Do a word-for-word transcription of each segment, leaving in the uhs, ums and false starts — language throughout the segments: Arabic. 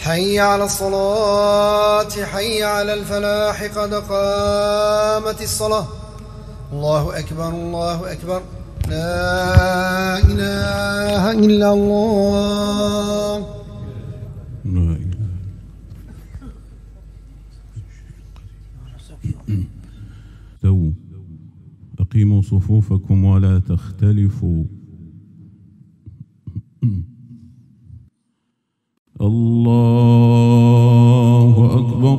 حي على الصلاة حي على الفلاح قد قامت الصلاة. الله أكبر الله أكبر لا إله إلا الله. لا إله. استووا أقيموا صفوفكم ولا تختلفوا. الله أكبر.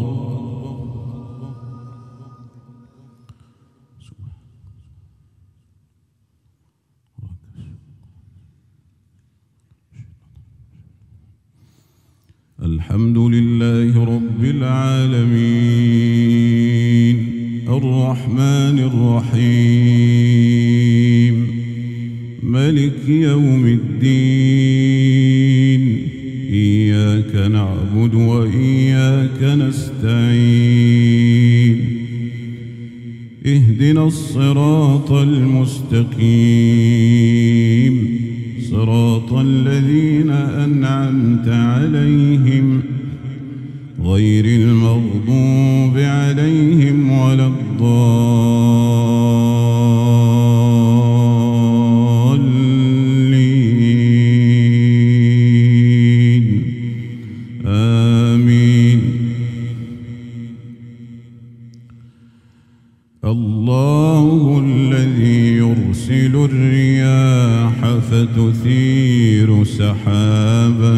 الحمد لله رب العالمين الرحمن الرحيم ملك يوم الدين إياك نعبد وإياك نستعين اهدنا الصراط المستقيم صراط الذين أنعمت عليهم غير المغضوب عليهم ولا الضالين آمين. الله الذي يرسل الرياح فتثير سحابا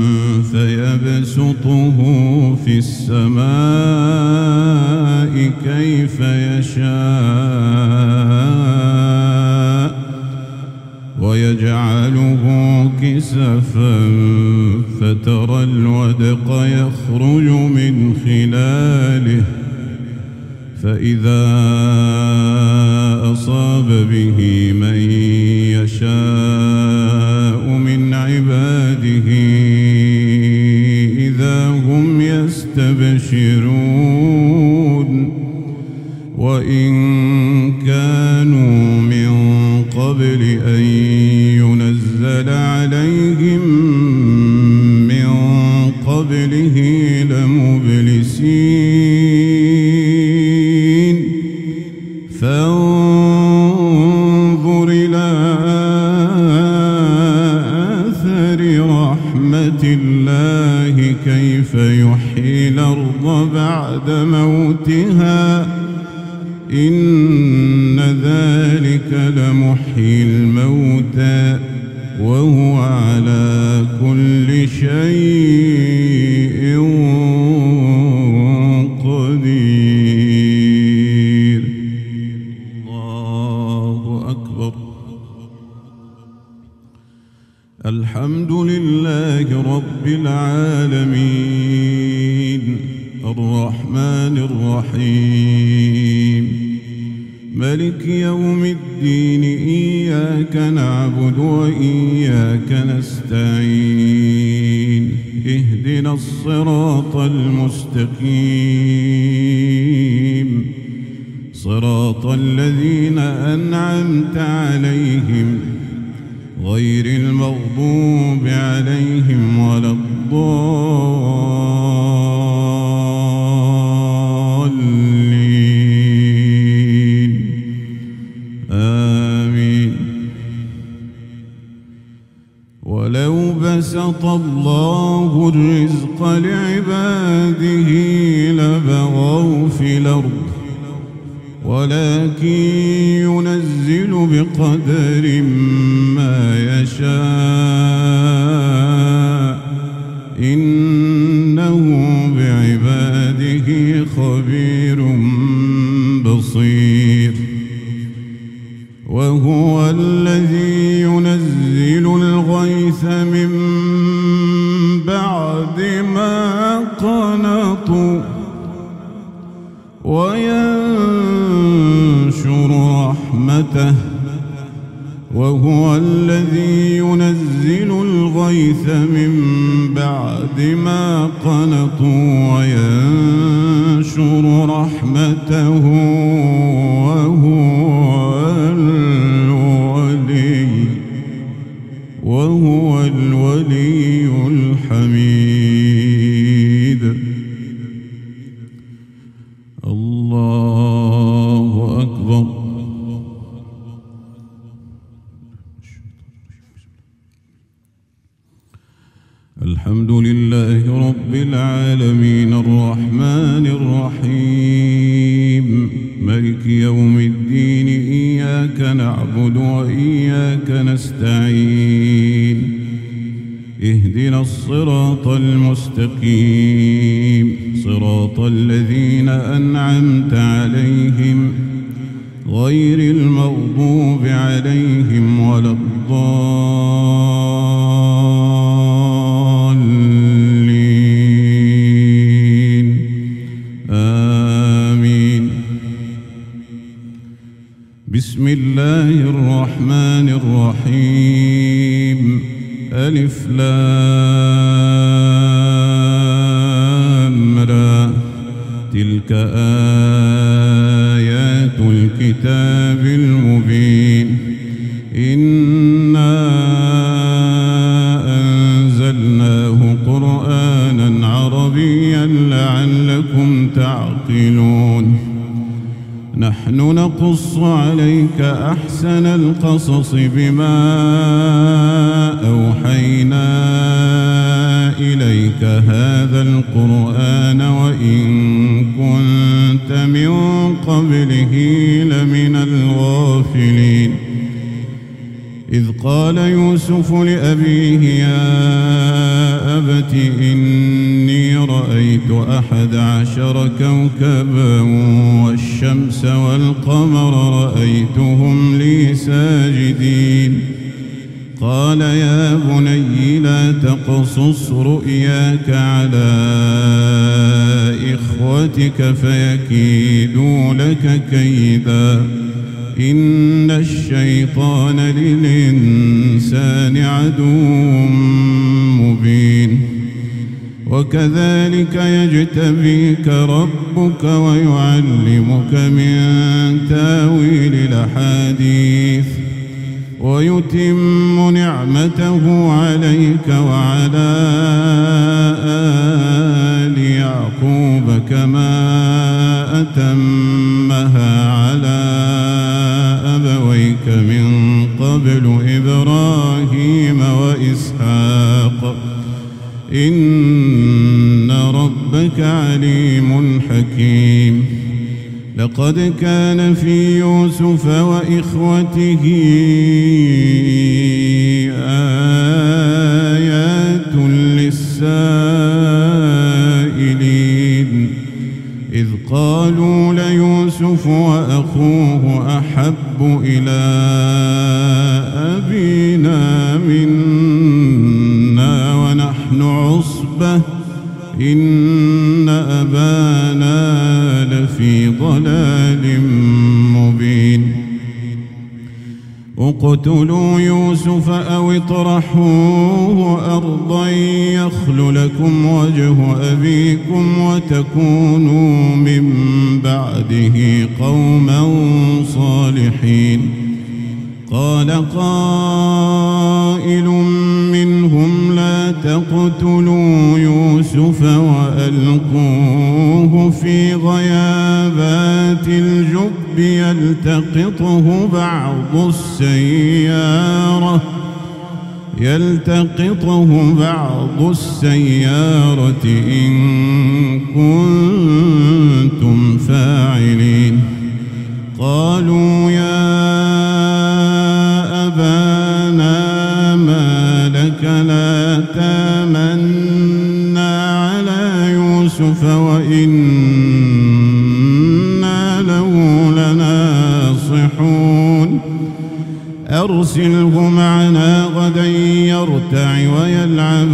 فيبسطه في السماء كيف يشاء ويجعله كسفا فترى الودق يخرج من خلاله فإذا أصاب به من يشاء من عباده إذا هم يستبشرون وإن كانوا من قبل أن ينزل عليهم من قبله لمبلسين فانظر إلى آثار رحمة الله كيف يحيي الأرض بعد موتها إن ذلك لمحيي الموتى وهو على كل شيء قدير. الله أكبر. الحمد لله رب العالمين الرحمن الرحيم ملك يوم الدين إياك نعبد وإياك نستعين اهدنا الصراط المستقيم صراط الذين أنعمت عليهم غير المغضوب عليهم ولا الضالين آمين. ولو بسط الله الرزق لعباده لبغوا في الأرض ولكن ينزل بقدر ما يشاء إنه بعباده خبير بصير. وهو الذي ينزل الغيث من بعد ما قنطوا وينشر رحمته وهو الذي ينزل الغيث من بعد ما قنطوا وينشر رحمته وهو الولي وهو الولي الحميد. لله رب العالمين الرحمن الرحيم مالك يوم الدين إياك نعبد وإياك نستعين اهدنا الصراط المستقيم صراط الذين أنعمت عليهم غير المغضوب عليهم ولا الضالين آمين. بسم الله الرحمن الرحيم ألف لام را تلك آيات الكتاب المبين إنا أنزلناه قرآنا عربيا لعلكم تعقلون. نحن نقص عليك أحسن القصص بما أوحينا إليك هذا القرآن وإن كنت من قبله لمن الغافلين. إذ قال يوسف لأبيه يا أبت إني رأيت أحد عشر كوكبا والشمس والقمر رأيتهم لي ساجدين. قال يا بني لا تقصص رؤياك على إخوتك فيكيدوا لك كيدا إن الشيطان للإنسان عدو مبين. وكذلك يجتبيك ربك ويعلمك من تاويل الأحاديث ويتم نعمته عليك وعلى آل يعقوب كما أتمها على أبويك من قبل إبراهيم وإسحاق إن ربك عليم حكيم. لقد كان في يوسف وإخوته آيات للسائلين إذ قالوا ليوسف وأخوه أحب إلى أبينا منا ونحن عصبة إن أبانا لفي ضلال مبين. اقتلوا يوسف أو اطرحوه أرضا يخل لكم وجه أبيكم وتكونوا من بعده قوما صالحين. قال قائل منهم لا تقتلوا يوسف وألقوه في غيابات الجب يلتقطه بعض السيارة يلتقطه بعض السيارة إن كنتم فاعلين. قالوا يا أبانا ما لك لا تامنا على يوسف وإنا له لناصحون. أرسله معنا غدا يرتع ويلعب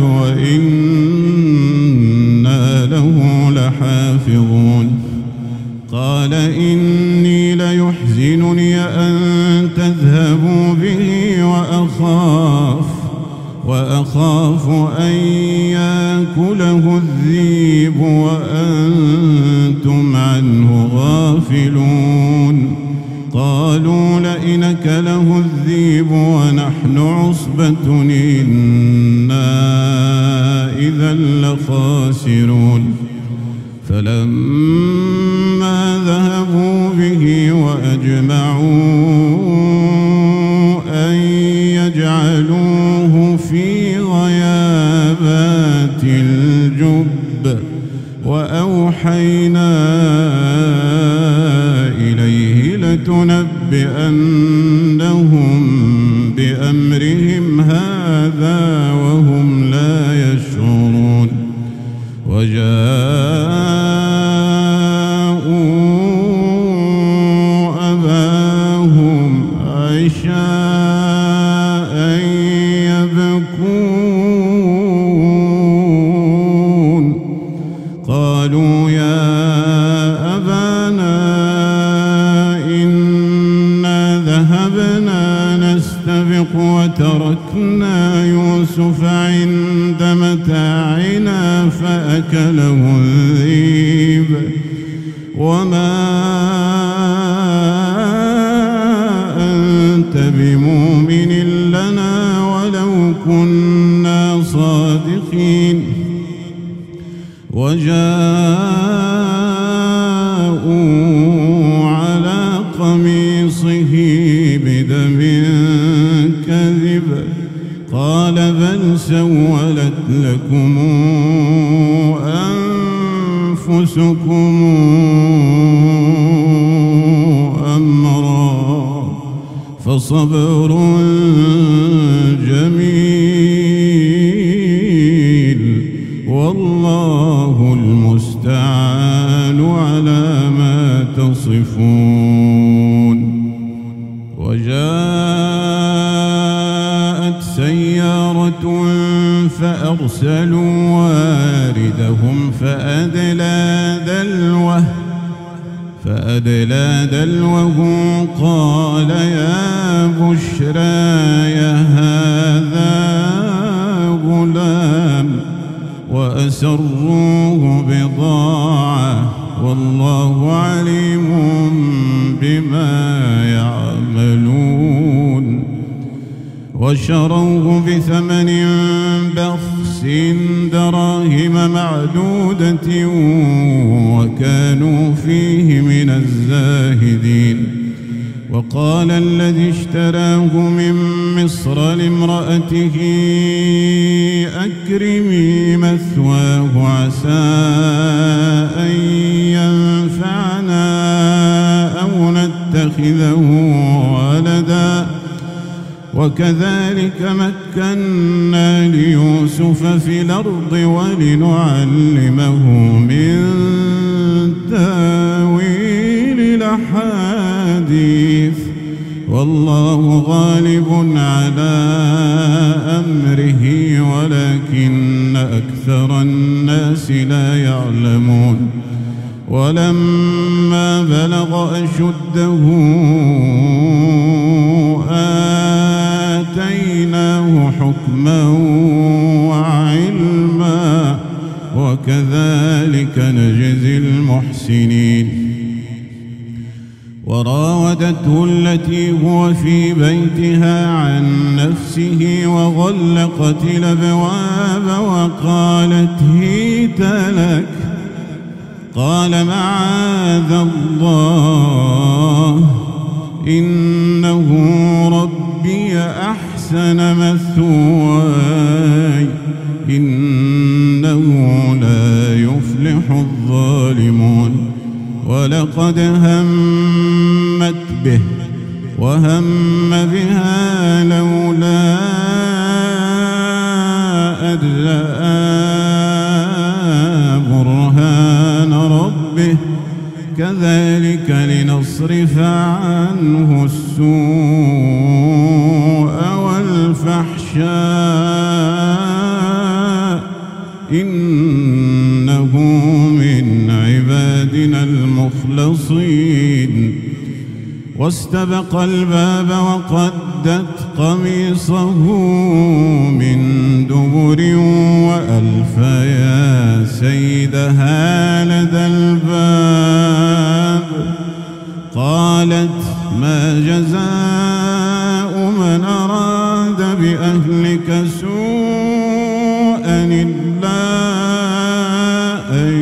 وإنا له لحافظون. قال إني ليحزنني أن تذهبوا به وأخاف وأخاف أن يأكله الذئب وأنتم عنه غافلون. قالوا لئن أكله الذئب ونحن عصبة إنا إذا لخاسرون. فلما ذهبوا به وأجمعوا أن يجعلوه في غيابات الجب وأوحينا إليه لتنبئنهم بأمرهم هذا وهم لا يشعرون. وجاءوا أباهم عشاء يبكون قالوا يا أبانا إنا ذهبنا نستبق وتركنا يوسف عند متاعنا فأكله الذئب وما أنت بمؤمن لنا ولو كنا صادقين. وجاءوا على قميصه بدم كذب قال بل سولت لكم أنفسكم أمرا فصبر جميل والله المستعان على ما تصفون. وجاءت سيارة فأرسلوا واردهم فأدلى دلوه فأدلى دلوه قال يا بشراي هذا غلام وأسروه بضاعة والله عليم بما يعملون. وشروه بثمن بخس دراهم معدودة وكانوا فيه من الزاهدين. وقال الذي اشتراه من مصر لامرأته أكرمي مثواه عسى أن ينفعنا أو نتخذه ولدا وكذلك مكنا ليوسف في الأرض ولنعلمه من تاويل الأحاديث والله غالب على أمره ولكن أكثر الناس لا يعلمون. ولما بلغ أشده آتيناه حكما وعلما وكذلك نجزي المحسنين. وراودته التي هو في بيتها عن نفسه وغلقت الأبواب وقالت هيت لك قال معاذ الله إنه ربي أحسن مثواي إنه لا يفلح الظالمون. ولقد همت به وهم بها لولا أن رأى برهان ربه كذلك لنصرف عنه السوء والفحشاء إنه من عبادنا المخلصين. واستبق الباب وقدت قميصه من دبر وألف يا سيدها لدى الباب قالت ما جزاء من أراد بأهلك سوءا إلا أن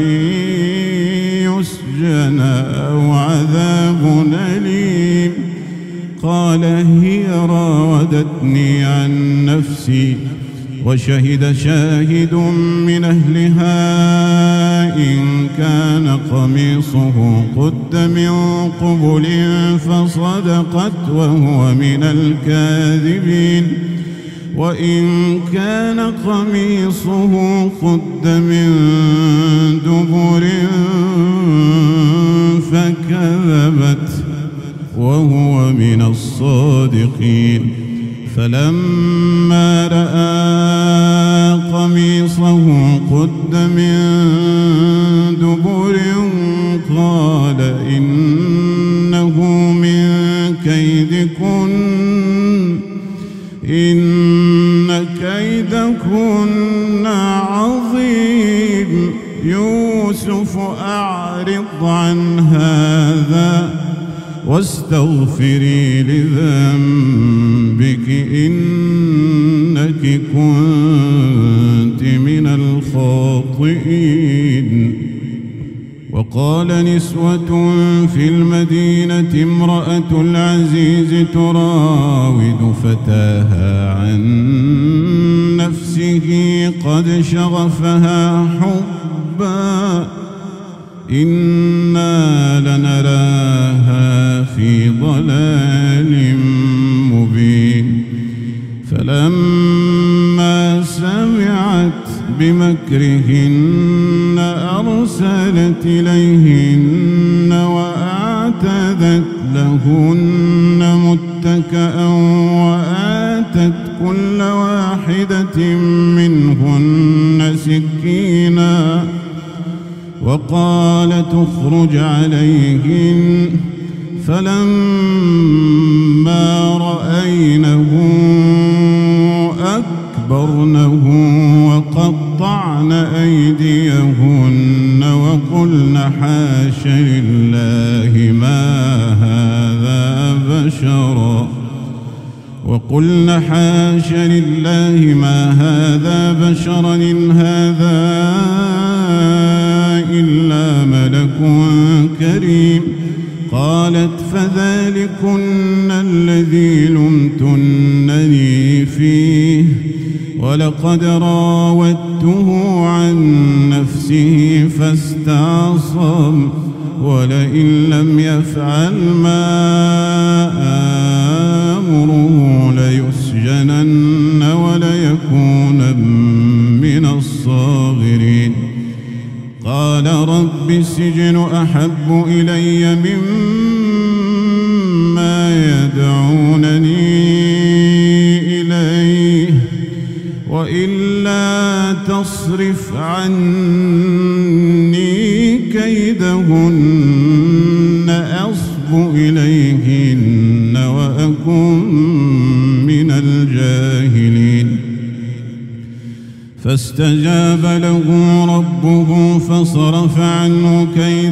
يسجن أو عذاب أليم. قال هي راودتني عن نفسي وشهد شاهد من أهلها إن كان قميصه قد من قبل فصدقت وهو من الكاذبين وإن كان قميصه قد من دبر فكذبت وهو من الصادقين فلما رأى قميصه قد من دبر قال إنه من كيدكن إن كيدكن عظيم يوسف أعرض عن هذا واستغفري لذنبك إنك كنت من الخاطئين. وقال نسوة في المدينة امرأة العزيز تراود فتاها عن نفسه قد شغفها حبا إنا لنراها في ضلال مبين. فلما سمعت بمكرهن أرسلت إليهن وأعتدت لهن متكأ وآتت كل واحدة منهن سكينا وقال تخرج عليهن فلما رأينه أكبرنه وقطعن أيديهن وقلن حاش لله ما هذا بشرا وقلن حاش لله ما هذا بشرا إن هذا إلا ملك كريم. قالت فذلكن الذي لمتنني فيه ولقد راودته عن نفسه فاستعصم ولئن لم يفعل ما آمره ليسجنن وليكون من الصاغرين. قال رب السجن أحب إلي مما يدعونني إليه وإلا تصرف عني كيدهن أصب إليهن وأكن من الجاهلين. فاستجاب له ربه فصرف عنه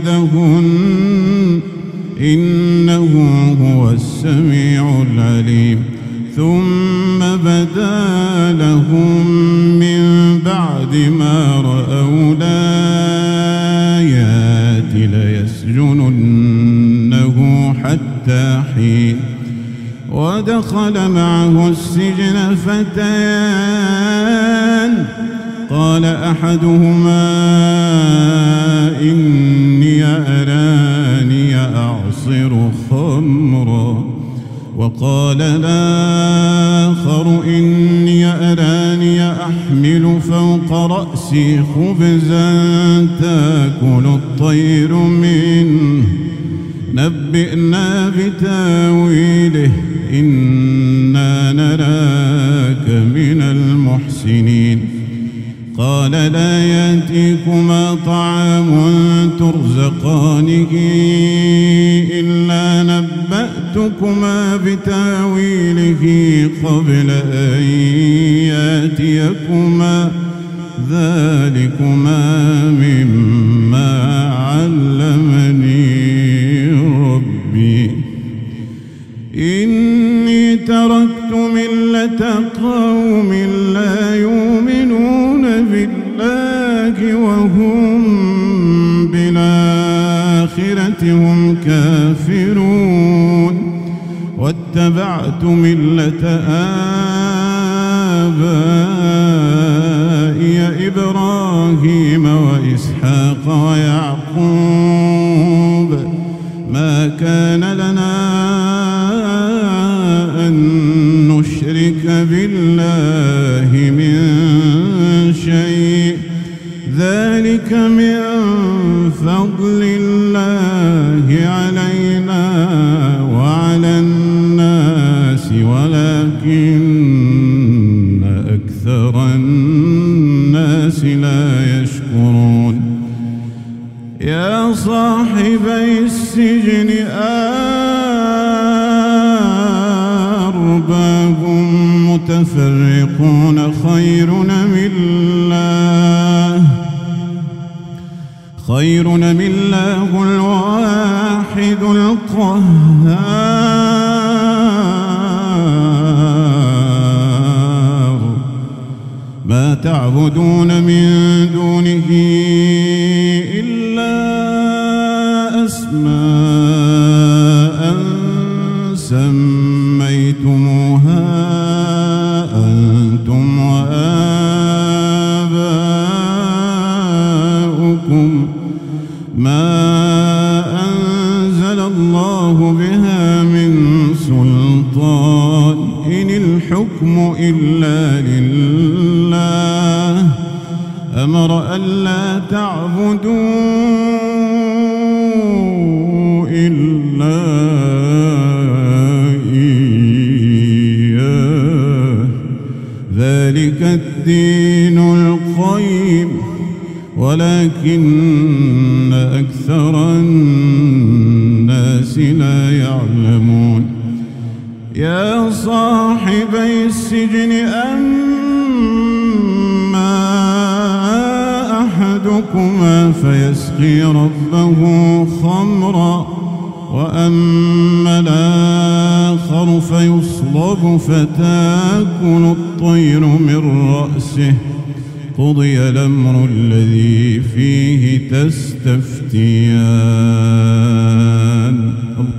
كيدهن إنه هو السميع العليم. ثم بدا لهم من بعد ما رأوا الآيات ليسجننه حتى حين. ودخل معه السجن فتيان قال أحدهما إني أراني أعصر خمرا وقال الآخر إني أراني أحمل فوق رأسي خبزا تأكل الطير منه نبئنا بتاويله إنا نراك من المحسنين. قال لا يأتيكما طعام ترزقانه إلا نبأتكما بتاويله قبل أن يأتيكما ذلكما مما علمني ربي إني تركت ملة قوم لا يؤمنون بالله وهم بالآخرة هم كافرون واتبعت ملة آبائي إبراهيم وإسحاق ويعقوب ما كان لنا أن نشرك بالله من شيء ذلك من فضل الله علينا وعلى الناس ولكن أكثر الناس لا يشكرون يا صاحبي السجن أرباب متفرقون خير أم الله خير أم الله الواحد القهار ما تعبدون من دونه إلا أسماء سميتموها أنتم وآباؤكم ما أنزل الله بها من سلطان إن الحكم إلا لله أمر ألا تعبدوا إلا إياه ذلك الدين القيم ولكن أكثر الناس لا يعلمون يا صاحبي السجن أما أحدكما فيسقي ربه خمرا وأما الآخر فيصلب فتاكل الطير من رأسه قضي الأمر الذي فيه تستفتيان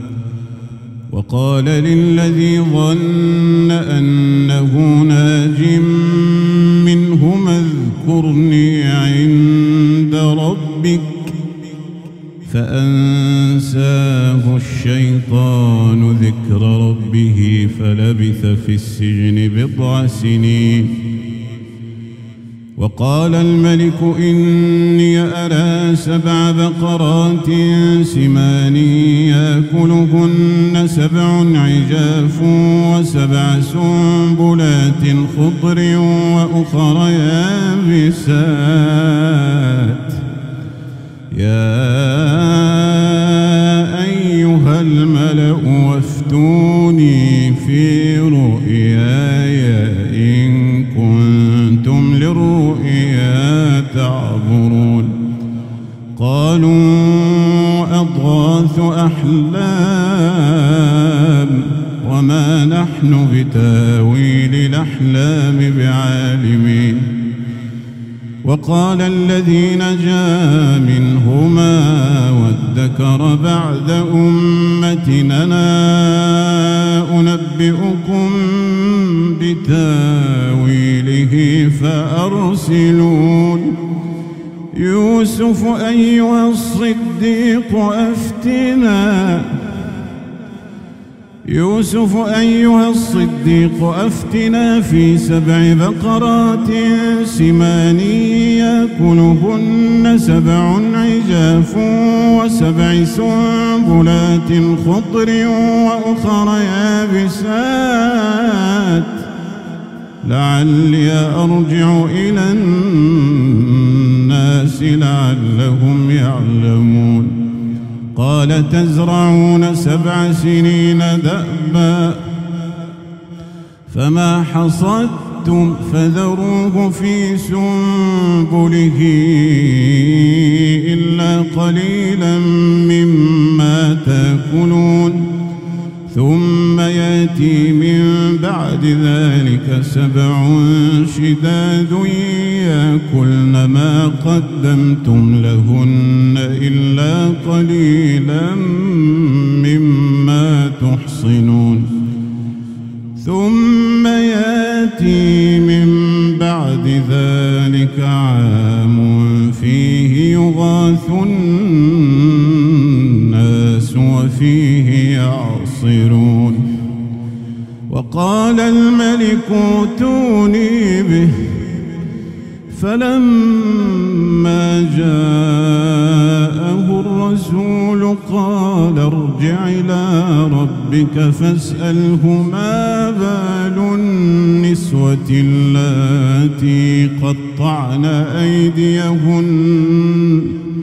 وقال للذي ظن أنه ناج منهما اذكرني عند ربك فأنساه الشيطان ذكر ربه فلبث في السجن بضع سنين وقال الملك إني أرى سبع بقرات سمان يأكلهن سبع عجاف وسبع سنبلات خضر وأخر يابسات يا أيها الملأ وافتوني في رؤياي إن كنتم للرؤيا تعبرون قالوا أضغاث أحلام وما نحن بتاويل الأحلام بعالمين وقال الذي نجا منهما وادكر بعد أمتنا أنبئكم بتاويله فأرسلون يوسف أيها الصديق أفتنا يوسف أيها الصديق أفتنا في سبع بقرات سمان يأكلهن سبع عجاف وسبع سنبلات خضر وأخر يابسات لعلي أرجع إلى الناس لعلهم يعلمون قال تزرعون سبع سنين دأبا فما حصدتم فذروه في سنبله إلا قليلا مما تأكلون ثم يأتي من بعد ذلك سبع شداد يأكلن ما قدمتم لهن إلا قليلا مما تحصنون ثم يأتي من ذلك عام فيه يغاث الناس وفيه يعصرون. وقال الملك ائتوني به فلما جاءه الرسول قال ارجع إلى ربك فاسأله ما بال النسوة اللاتي قطعن أيديهن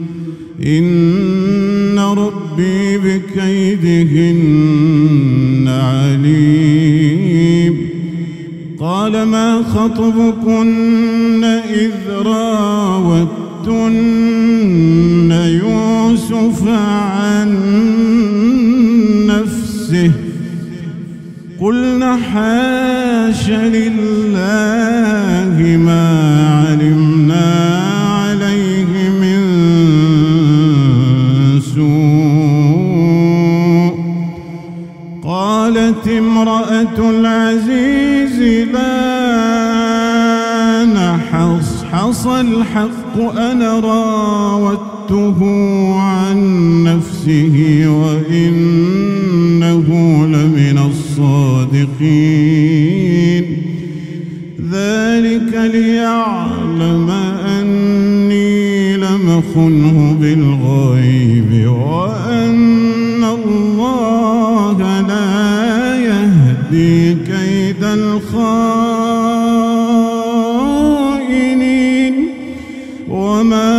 إن ربي بكيدهن عليم. قال ما خطبكن إذ راوتن يوسف عن نفسه قلنا حاش لله ما علمنا عليه من سوء. قالت امرأة العزيز الآن حصحص الحق أنا راودته عن نفسه وإنه لمن الصادقين. ذلك ليعلم أني لم أخنه بالغيب وأن الله لا يهدي كيد الخائنين. وما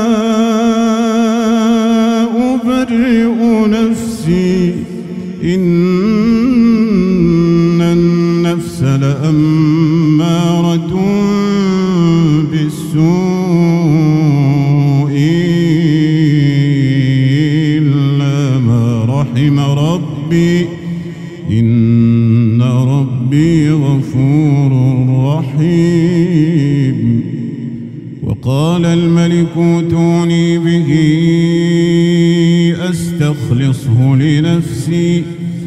أبرئ نفسي إن النفس لأمارة بالسوء إلا ما رحم ربي إن ربي غفور رحيم. وقال الملك ائتوني به أستخلصه لنفسي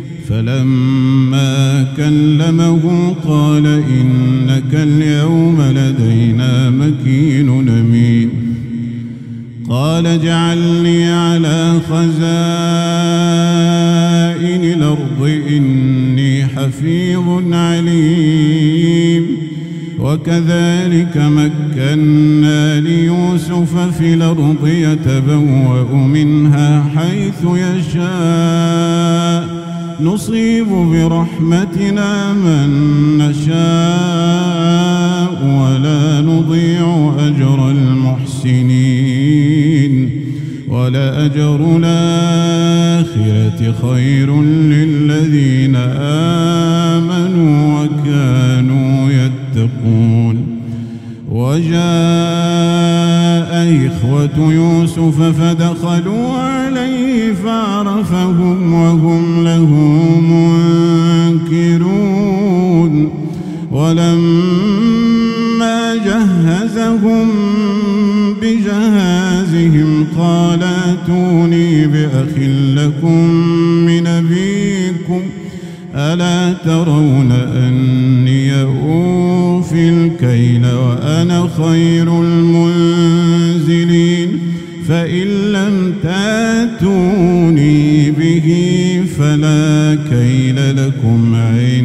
فلما كلمه قال إنك اليوم لدينا مكين أمين. قال اجعلني على خزائن الأرض إني حفيظ عليم. وكذلك مكنا ليوسف في الأرض يتبوأ منها حيث يشاء نصيب برحمتنا من نشاء ولا نضيع أجر المحسنين. ولأجر الآخرة خير للذين آمنوا وكانوا يتقون. وجاء إخوة يوسف فدخلوا عليه فعرفهم وهم له منكرون. ولما جهزهم بجهازهم قال ائتوني بأخ لكم من أبيكم ألا ترون أني أوفي الكيل وأنا خير المنزلين. فإن لم تأتوني به فلا كيل لكم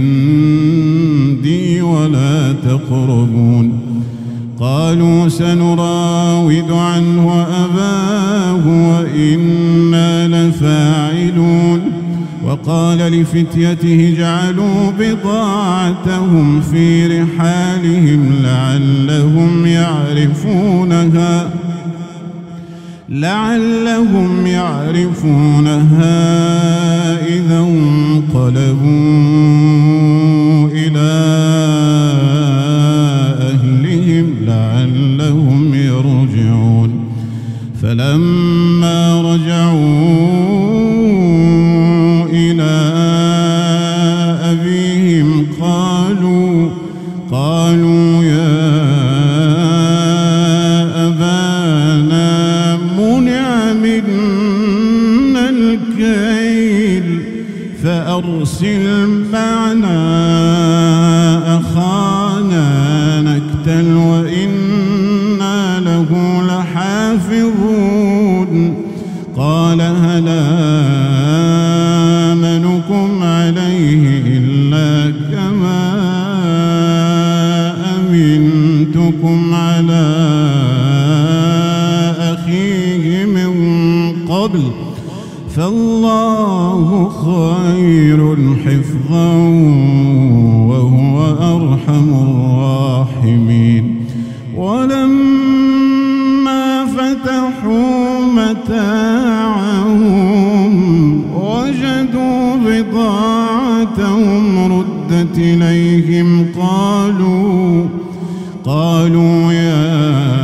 عندي ولا تقربون. قالوا سنراود عنه أباه وإنا لفاعلون. وقال لفتيته اجعلوا بضاعتهم في رحالهم لعلهم يعرفونها لعلهم يعرفونها إذا انقلبوا إلى أهلهم لعلهم يرجعون. فلما رجعوا إلى أبيهم قالوا قالوا يا أبانا منع منا الكيل فأرسل معنا أخانا نكتل وإنا تحفظون قال هل آمنكم عليه إلا كما أمنتكم على أخيه من قبل فالله خير حفظا وهو أرحم الراحمين ولما فتحوا متاعهم وجدوا بضاعتهم ردت إليهم قالوا قالوا يا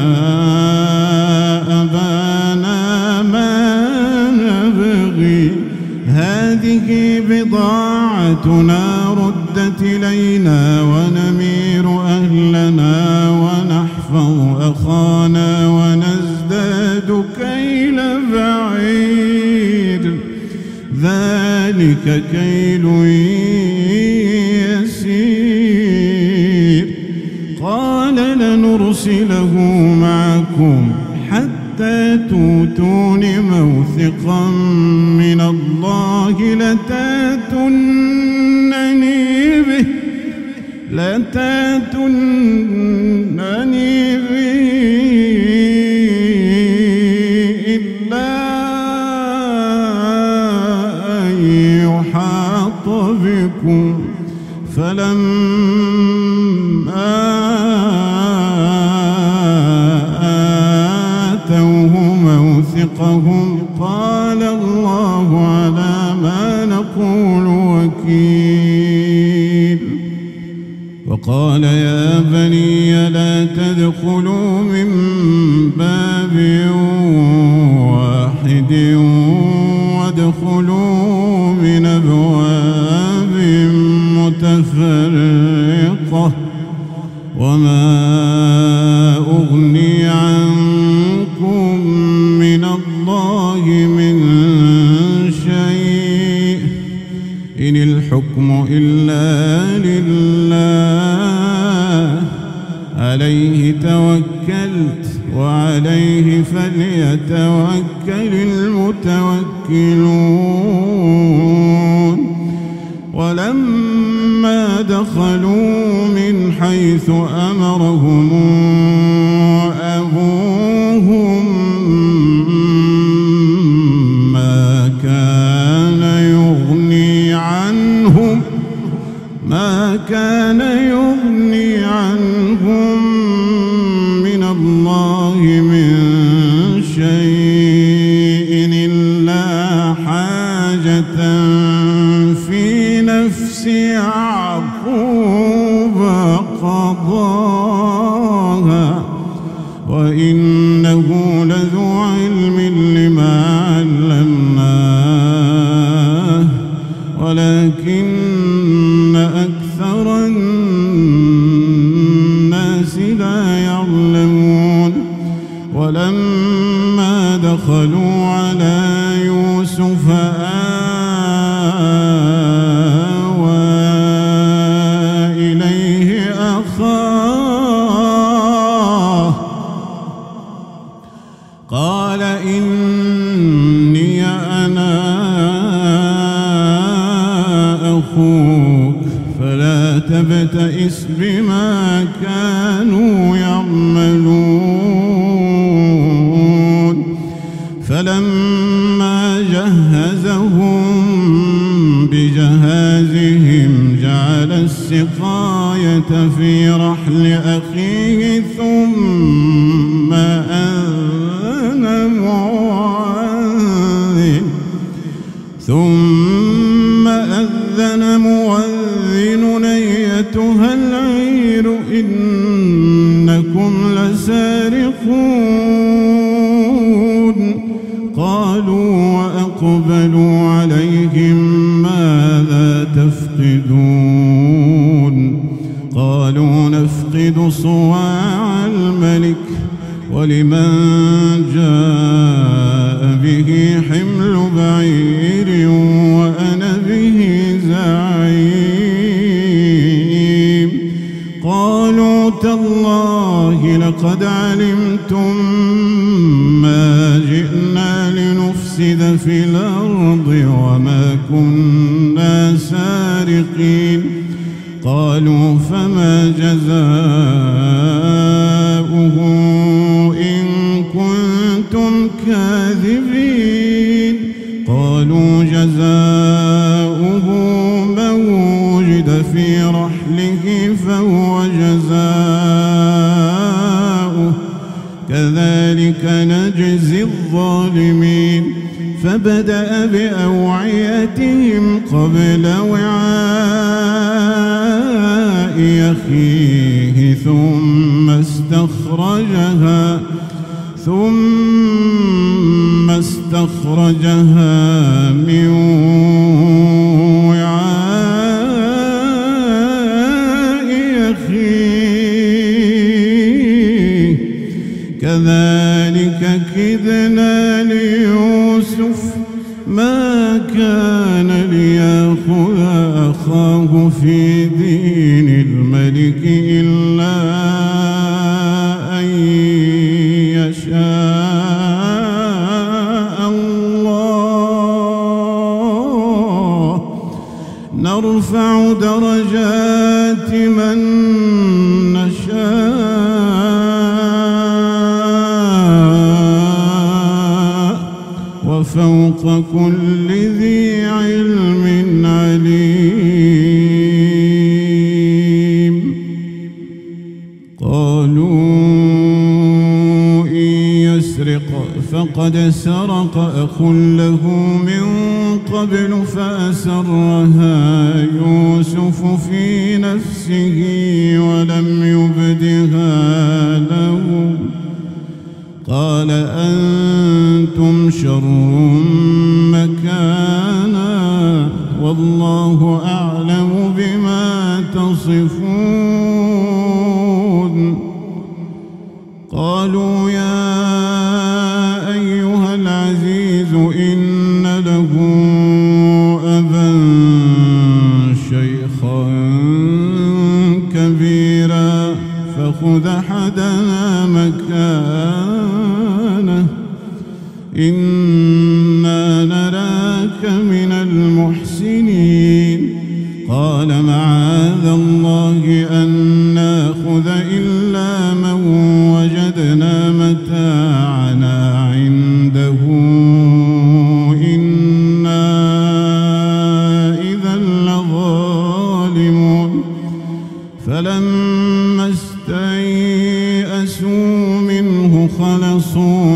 أبانا ما نبغي هذه بضاعتنا ردت إلينا ونمير أهلنا ونحفظ أخانا ونزداد كيل بعير ذلك كيل يسير قال لنرسله معكم حتى توتون موثقا من الله لتاتونني به لتاتونني به إلا أن يحاط بكم فلما آتوه موثقهم قال الله على ما نقول وكيل وقال يا بني لا تدخلوا من باب واحد وادخلوا من أبواب متفرقة وما أغني عنكم من الله من شيء إن الحكم إلا لله عليه توكلت وعليه فليتوكل المتوكلون ولما دخلوا من حيث أمرهم أبوهم ما كان يغني عنهم ما كان يغني عنهم من الله من شيء إلا حاجة في نفس يعقوب قضاها وإنه لذو علم لما علمناه ولكن أكثر الناس لا يعلمون ولما دخلوا على يوسف آوى إليه أخاه قال إني أنا أخوك فلا تبتئس بما كانوا يعملون فلما جهزهم بجهازهم جعل السقاية في رحل أخيه ثم أذن مؤذن ثم أذن مؤذن أيتها العير إنكم لسارقون قالوا وأقبلوا عليهم ماذا تفقدون قالوا نفقد صواع الملك ولمن جاء به حمل بعير وأنا به زعيم قالوا تالله لقد علمتم ما جئنا لنفسد في الأرض وما كنا سارقين قالوا فما جزاؤه إن كنتم كاذبين قالوا جزاؤه من وجد في رحله فهو جزاؤه كذلك نجزي الظالمين فبدأ بأوعيتهم قبل وعاء أخيه ثم استخرجها ثم استخرجها من وعاء أخيه كذلك كدنا ليوسف ما كان ليأخذ أخاه في دين الملك إلا أن يشاء الله نرفع درجات من نشاء وفوق كل ذي علم عليم قالوا إن يسرق فقد سرق أخ له من قبل فأسرها يوسف في نفسه ولم يبدها لهم قال أنتم شر مكانا والله أعلم بما تصفون قالوا يا أيها العزيز إن له أبا شيخا كبيرا فخذ أحدنا مكانه إنا نراك من المحسنين قال معاذ الله أن نأخذ إلا من وجدنا متاعنا عنده إنا إذا لظالمون فلما استيئسوا منه خلصوا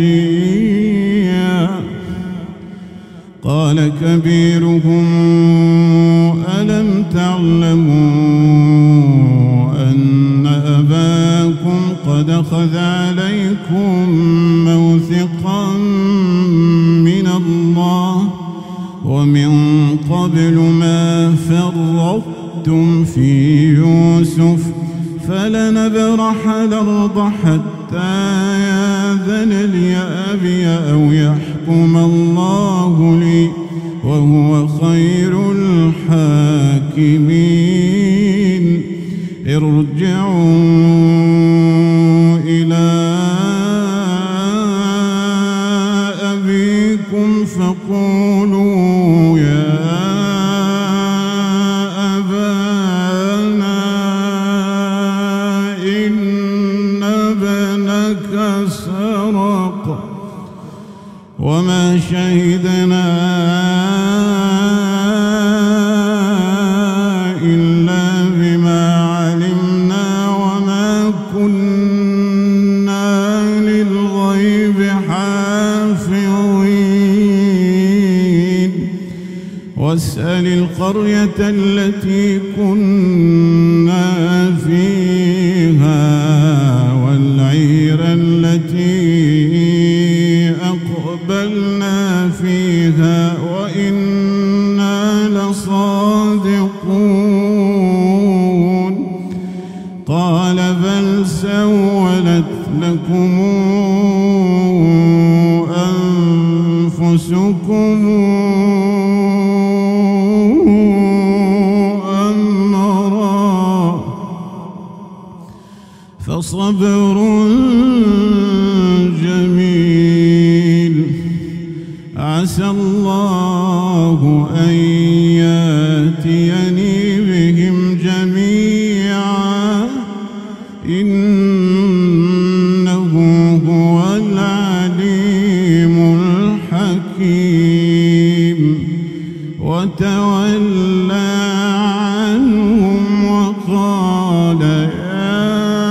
نجيا قال كبيرهم ألم تعلموا أن أباكم قد أخذ عليكم موثقا من الله ومن قبل ما فرطتم في يوسف فلنبرح الأرض حتى يأذن لي أبي أو يحكم الله لي وهو خير الحاكمين ارجعوا إلى أبيكم فقولوا يا أبانا إن ابنك سرق وما شهدنا إلا بما علمنا وما كنا للغيب حافظين واسأل القرية التي كنا فيها والعير التي أقبلنا فيها وإنا لصادقون قال بل سولت لكم أنفسكم أمرا فصبر جميل عسى الله أن يأتيني بهم جميعا إنه هو العليم الحكيم وتولى عنهم وقال يا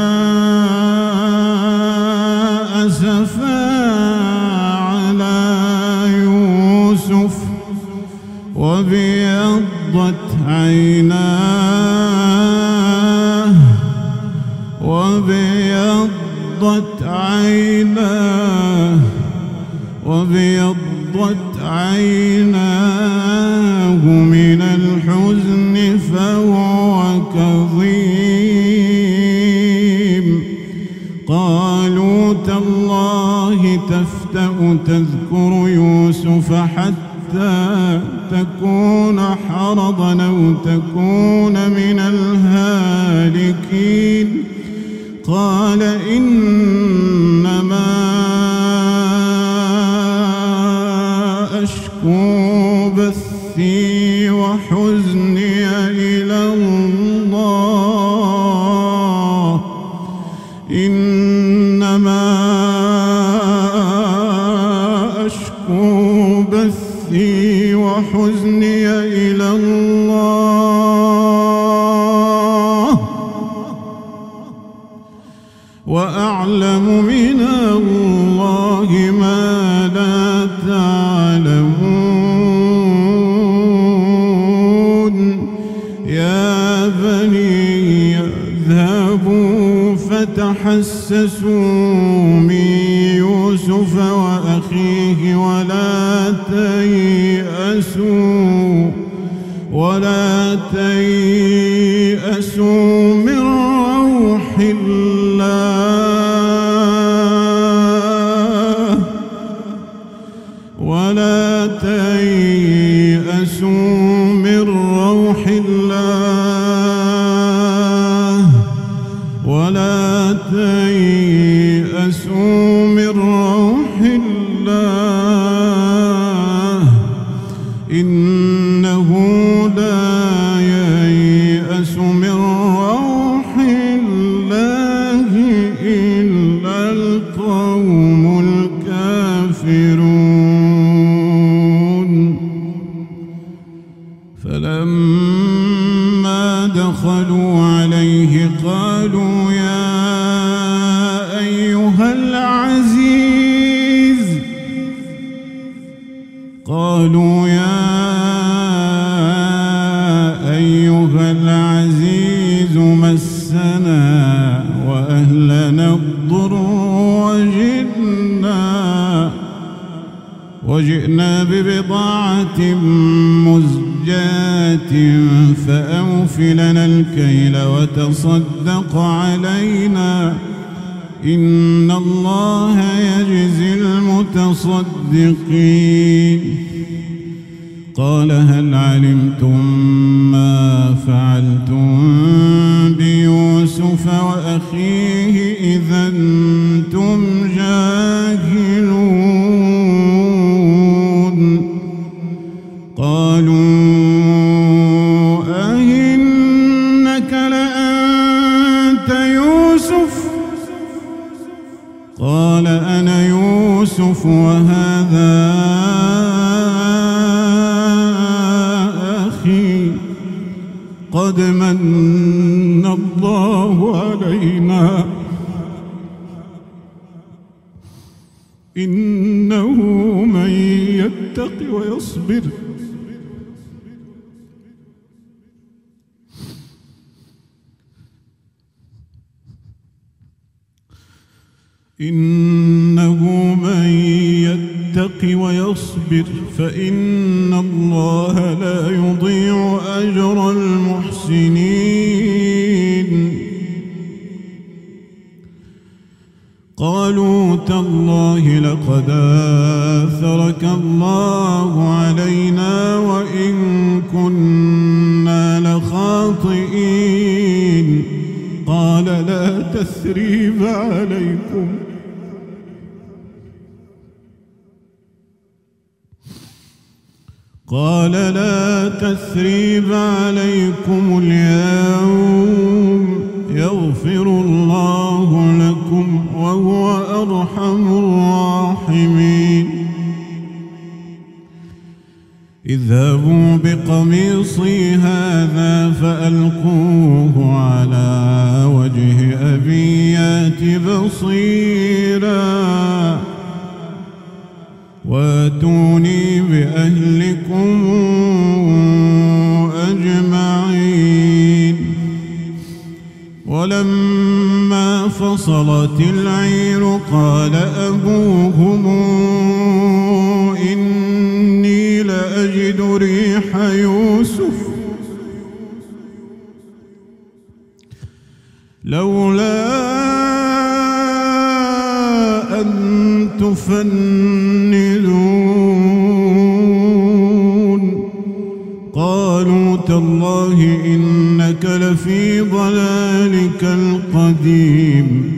أسفا على يوسف وابيضت عيناه وابيضت عيناه وابيضت عيناه من الحزن فهو كظيم قالوا تالله تفتأ تذكر يوسف حتى تكون حرضا أو تكون من الهالكين قال إنما أشكو بثي وحزني إلى الله إنما أشكو بثي وحزني إلى الله وأعلم من الله ما لا تعلمون يا بني اذهبوا فتحسسوا من يوسف وأخيه ولا تيأسوا ولا تيأسوا من روح الله ولا تيأسوا من روح الله ولا تيأسوا من روح الله إنه لا ييأس من روح الله إلا القوم الكافرون فلما دخلوا عليه قالوا يا أيها العزيز قالوا يا أيها العزيز مسنا وأهلنا الضر وجئنا وجئنا ببضاعة مزجاة فأوف لنا الكيل وتصدق علينا إن الله يجزي المتصدقين قال هل علمتم ما فعلتم بيوسف وأخيه إذا أنتم جاهلون قالوا أئنك لأنت يوسف قال أنا يوسف وهذا أخي قد من الله علينا إنه من يتق ويصبر إنه من يتق ويصبر فإن الله لا يضيع أجر المحسنين قالوا تالله لقد آثرك الله علينا وإن كنا لخاطئين قال لا تثريب عليكم قال لا تثريب عليكم اليوم يغفر الله لكم وهو أرحم الراحمين اذهبوا بقميصي هذا فألقوه على وجه أبي يأت بصيرا واتوني بأهلكم أجمعين ولما فصلت العير قال أبوهم إني لأجد ريح يوسف لولا أن تفندون قالوا تالله إنك لفي ضلالك القديم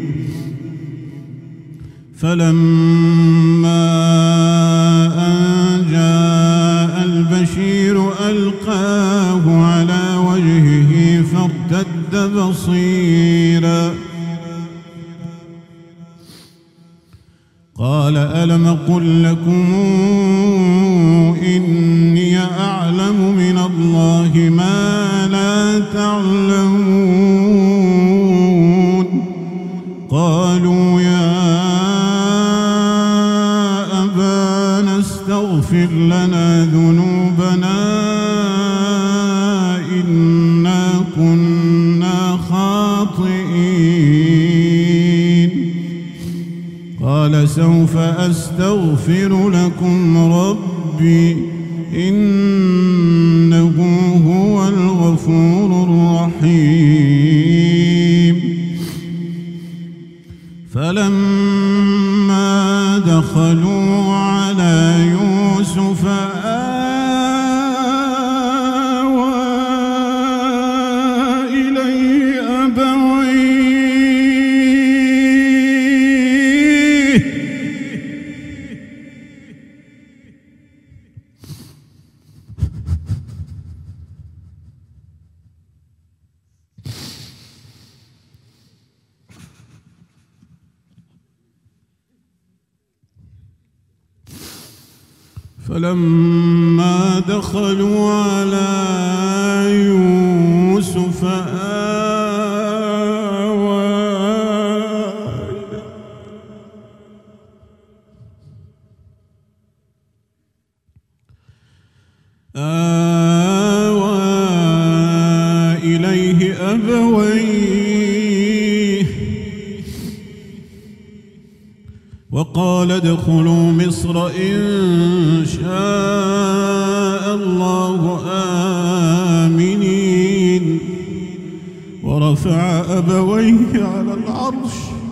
فلما أن جاء البشير ألقاه على وجهه فارتد بصيرا قال ألم قل لكم إني أعلم من الله ما لا تعلمون قالوا يا أبانا استغفر لنا ذنوبنا إنا كنا خاطئين قال سوف أستغفر لكم ربي إنه هو الغفور الرحيم فلما دخلوا على يوسف آوى إليه أبويه فلما دخلوا على يوسف آوى آوى إليه أبويه وقال ادخلوا مصر إن شاء الله آمنين ورفع أبويه على العرش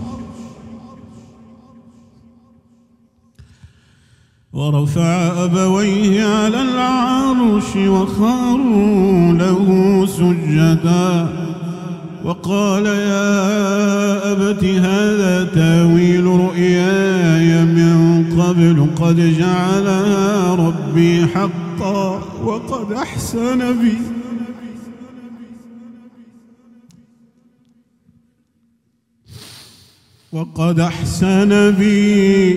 ورفع أبويه على العرش وخروا له سجدا وقال يا أبت هذا تاويل رؤياي من قبل قد جعلها ربي حقا وقد أحسن بي وقد أحسن بي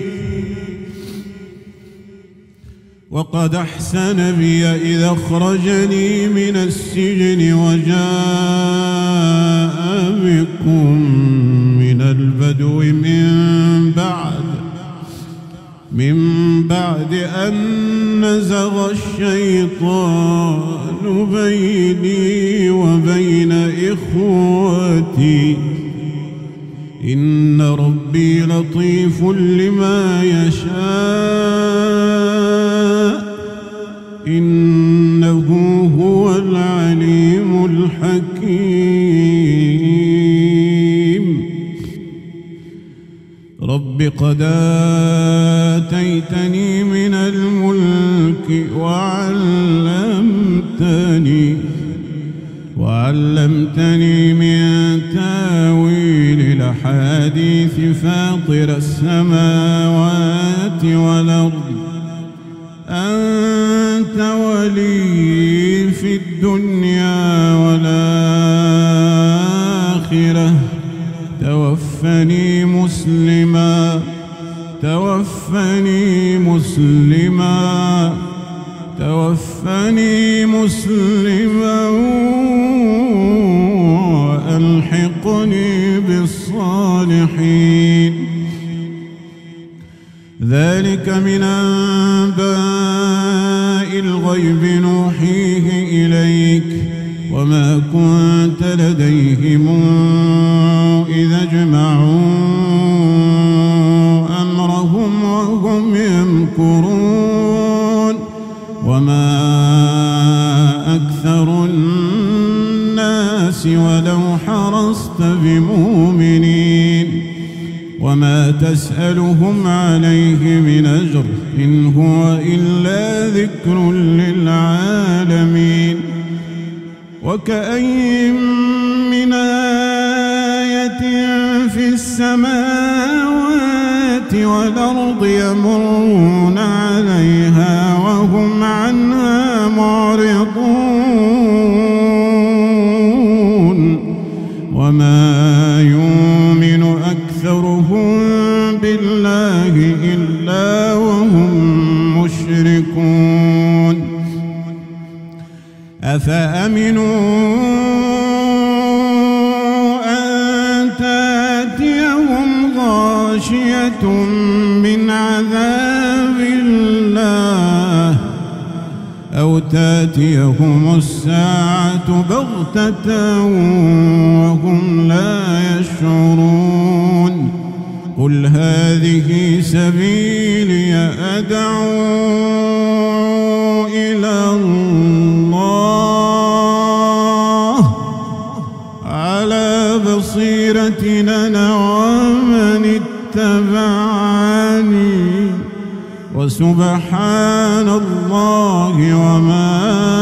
وقد أحسن بي إذا أخرجني من السجن وجاء بكم من البدو من بعد من بعد أن نزغ الشيطان بيني وبين إخوتي إن ربي لطيف لما يشاء إنه هو العليم الحكيم رب قد آتيتني من الملك وعلمتني وعلمتني من تاويل الأحاديث فاطر السماوات والأرض أنت ولي لي في الدنيا والآخرة توفني مسلما توفني مسلما توفني مسلما وألحقني بالصالحين. ذلك من أنباء الغيب نوحيه إليك وما كنت لديهم إذا اجمعوا أمرهم وهم يمكرون وما أكثر الناس ولو حرصت بمؤمنين وما تسألهم عليه من أجر إن هو إلا ذكر للعالمين. وكأين من آية في السماوات والأرض يمرون عليها وهم عنها معرضون وما يؤمن أكثرهم بالله إلا وهم مشركون. أفأمنوا أن تأتيهم غاشية من عذاب الله أو تأتيهم الساعة بغتة وهم لا يشعرون. قل هذه سبيلي أدعو إلى الله على بصيرة أنا ومن اتبعني وسبحان الله وما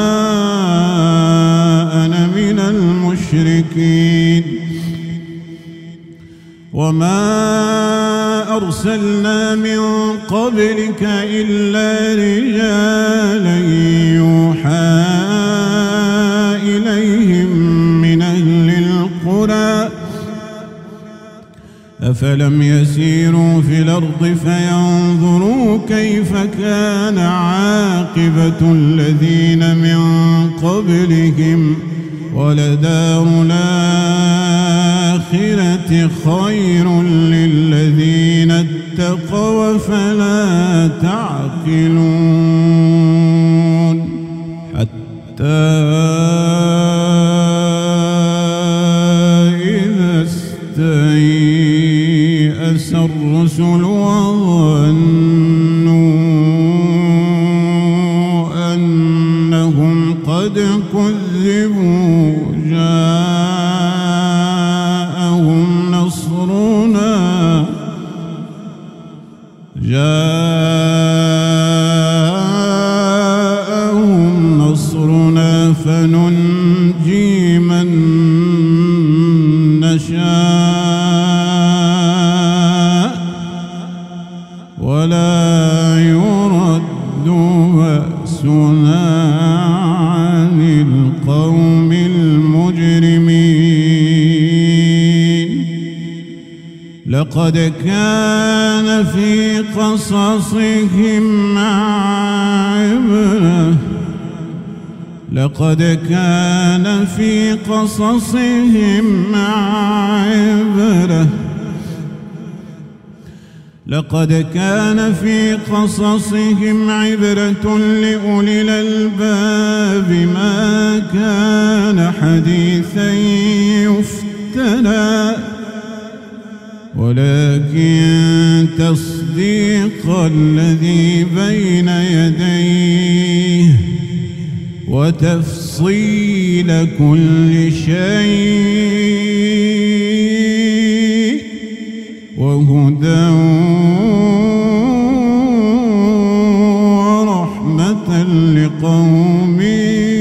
أنا من المشركين. وما أرسلنا من قبلك إلا رجالا يوحى إليهم من أهل القرى أفلم يسيروا في الأرض فينظروا كيف كان عاقبة الذين من قبلهم ولدار الآخرة خير للذين اتقوا فلا تعقلون. حتى إذا استيأس الرسل وظنوا أنهم قد كذبوا جاءهم نصرنا جاءهم نصرنا فننجي من نشاء ولا يرد بأسنا عن القوم المجرمين. لقد كان في قصصهم عبرة لقد كان في قصصهم عبرة لقد كان في قصصهم عبرة لأولي الألباب ما كان حديثا يفترى ولكن تصديق الذي بين يديه وتفصيل كل شيء وهدى ورحمة لقوم